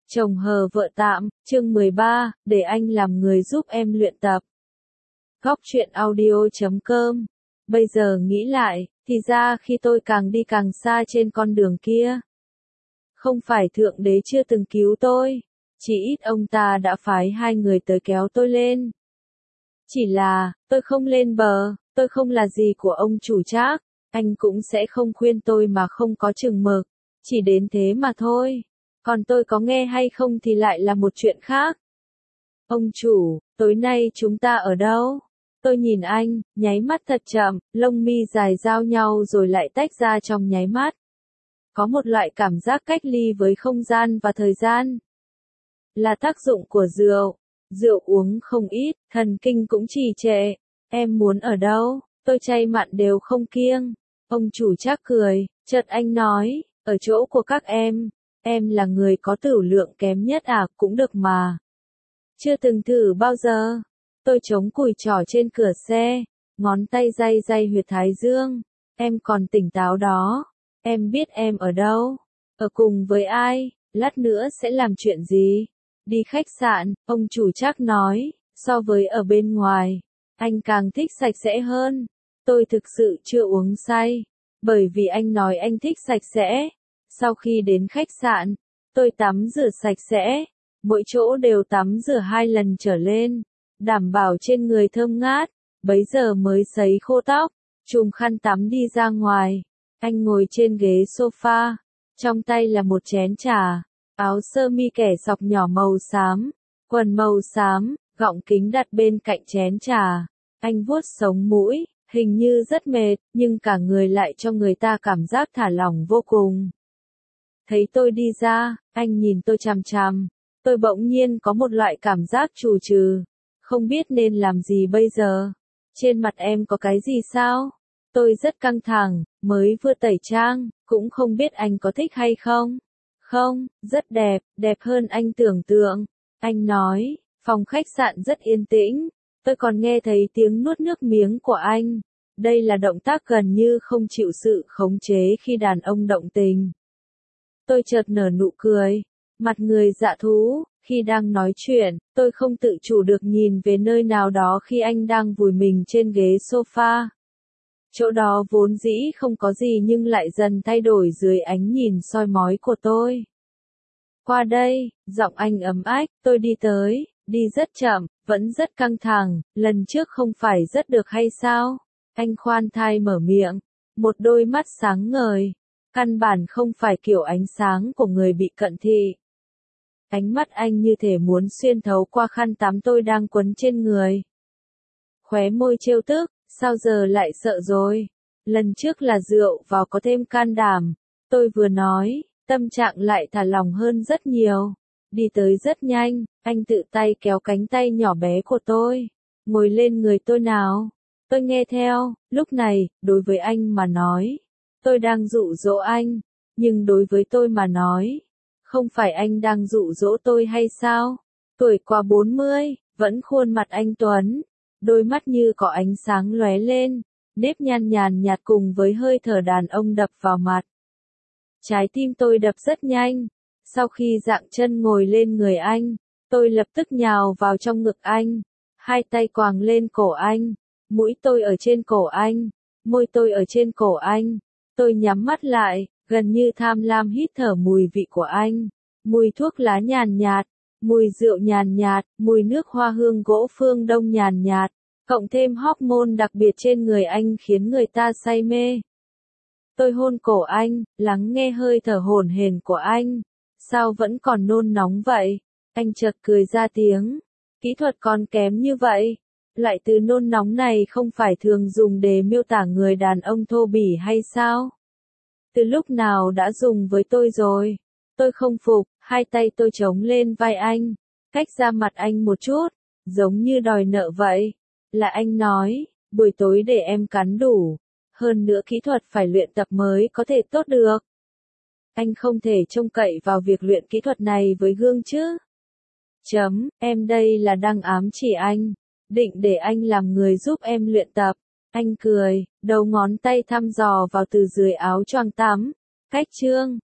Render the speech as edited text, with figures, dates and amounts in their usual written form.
Chồng hờ vợ tạm, chương 13, để anh làm người giúp em luyện tập. Góc truyện audio.com. Bây giờ nghĩ lại, thì ra khi tôi càng đi càng xa trên con đường kia. Không phải Thượng Đế chưa từng cứu tôi, chỉ ít ông ta đã phái hai người tới kéo tôi lên. Chỉ là, tôi không lên bờ, tôi không là gì của ông chủ Trác, anh cũng sẽ không khuyên tôi mà không có chừng mực, chỉ đến thế mà thôi. Còn tôi có nghe hay không thì lại là một chuyện khác. Ông chủ, tối nay chúng ta ở đâu? Tôi nhìn anh, nháy mắt thật chậm, lông mi dài giao nhau rồi lại tách ra trong nháy mắt. Có một loại cảm giác cách ly với không gian và thời gian. Là tác dụng của rượu. Rượu uống không ít, thần kinh cũng trì trệ. Em muốn ở đâu? Tôi chay mặn đều không kiêng. Ông chủ Trác cười, chợt anh nói, ở chỗ của các em. Em là người có tửu lượng kém nhất à, cũng được mà. Chưa từng thử bao giờ. Tôi chống cùi trỏ trên cửa xe, ngón tay day day huyệt thái dương. Em còn tỉnh táo đó. Em biết em ở đâu, ở cùng với ai, lát nữa sẽ làm chuyện gì. Đi khách sạn, ông chủ Trác nói, so với ở bên ngoài, anh càng thích sạch sẽ hơn. Tôi thực sự chưa uống say, bởi vì anh nói anh thích sạch sẽ. Sau khi đến khách sạn, tôi tắm rửa sạch sẽ, mỗi chỗ đều tắm rửa 2 lần trở lên, đảm bảo trên người thơm ngát, bấy giờ mới sấy khô tóc, chùm khăn tắm đi ra ngoài. Anh ngồi trên ghế sofa, trong tay là một chén trà, áo sơ mi kẻ sọc nhỏ màu xám, quần màu xám, gọng kính đặt bên cạnh chén trà. Anh vuốt sống mũi, hình như rất mệt, nhưng cả người lại cho người ta cảm giác thả lỏng vô cùng. Thấy tôi đi ra, anh nhìn tôi chằm chằm. Tôi bỗng nhiên có một loại cảm giác trù trừ, không biết nên làm gì bây giờ. Trên mặt em có cái gì sao? Tôi rất căng thẳng, mới vừa tẩy trang, cũng không biết anh có thích hay không. Không, rất đẹp, đẹp hơn anh tưởng tượng. Anh nói, phòng khách sạn rất yên tĩnh. Tôi còn nghe thấy tiếng nuốt nước miếng của anh. Đây là động tác gần như không chịu sự khống chế khi đàn ông động tình. Tôi chợt nở nụ cười, mặt người dạ thú. Khi đang nói chuyện, tôi không tự chủ được nhìn về nơi nào đó khi anh đang vùi mình trên ghế sofa. Chỗ đó vốn dĩ không có gì nhưng lại dần thay đổi dưới ánh nhìn soi mói của tôi. Qua đây, giọng anh ấm ách, tôi đi tới, đi rất chậm, vẫn rất căng thẳng, lần trước không phải rất được hay sao? Anh khoan thai mở miệng, một đôi mắt sáng ngời, căn bản không phải kiểu ánh sáng của người bị cận thị. Ánh mắt anh như thể muốn xuyên thấu qua khăn tắm tôi đang quấn trên người. Khóe môi trêu tức, sao giờ lại sợ rồi? Lần trước là rượu vào có thêm can đảm. Tôi vừa nói, tâm trạng lại thả lỏng hơn rất nhiều. Đi tới rất nhanh, anh tự tay kéo cánh tay nhỏ bé của tôi. Ngồi lên người tôi nào. Tôi nghe theo, lúc này, đối với anh mà nói. Tôi đang dụ dỗ anh, nhưng đối với tôi mà nói. Không phải anh đang dụ dỗ tôi hay sao? Tuổi qua 40, vẫn khuôn mặt anh tuấn. Đôi mắt như có ánh sáng lóe lên, nếp nhăn nhàn nhạt cùng với hơi thở đàn ông đập vào mặt. Trái tim tôi đập rất nhanh. Sau khi dạng chân ngồi lên người anh, tôi lập tức nhào vào trong ngực anh. Hai tay quàng lên cổ anh, mũi tôi ở trên cổ anh, môi tôi ở trên cổ anh. Tôi nhắm mắt lại, gần như tham lam hít thở mùi vị của anh. Mùi thuốc lá nhàn nhạt, mùi rượu nhàn nhạt, mùi nước hoa hương gỗ phương Đông nhàn nhạt, cộng thêm hormone đặc biệt trên người anh khiến người ta say mê. Tôi hôn cổ anh, lắng nghe hơi thở hổn hển của anh. Sao vẫn còn nôn nóng vậy? Anh chợt cười ra tiếng. Kỹ thuật còn kém như vậy. Loại từ nôn nóng này không phải thường dùng để miêu tả người đàn ông thô bỉ hay sao? Từ lúc nào đã dùng với tôi rồi? Tôi không phục, hai tay tôi chống lên vai anh, cách ra mặt anh một chút, giống như đòi nợ vậy. Là anh nói, buổi tối để em cắn đủ. Hơn nữa kỹ thuật phải luyện tập mới có thể tốt được. Anh không thể trông cậy vào việc luyện kỹ thuật này với gương chứ. Em đây là đang ám chỉ anh, định để anh làm người giúp em luyện tập. Anh cười, đầu ngón tay thăm dò vào từ dưới áo choàng tắm. Cách chương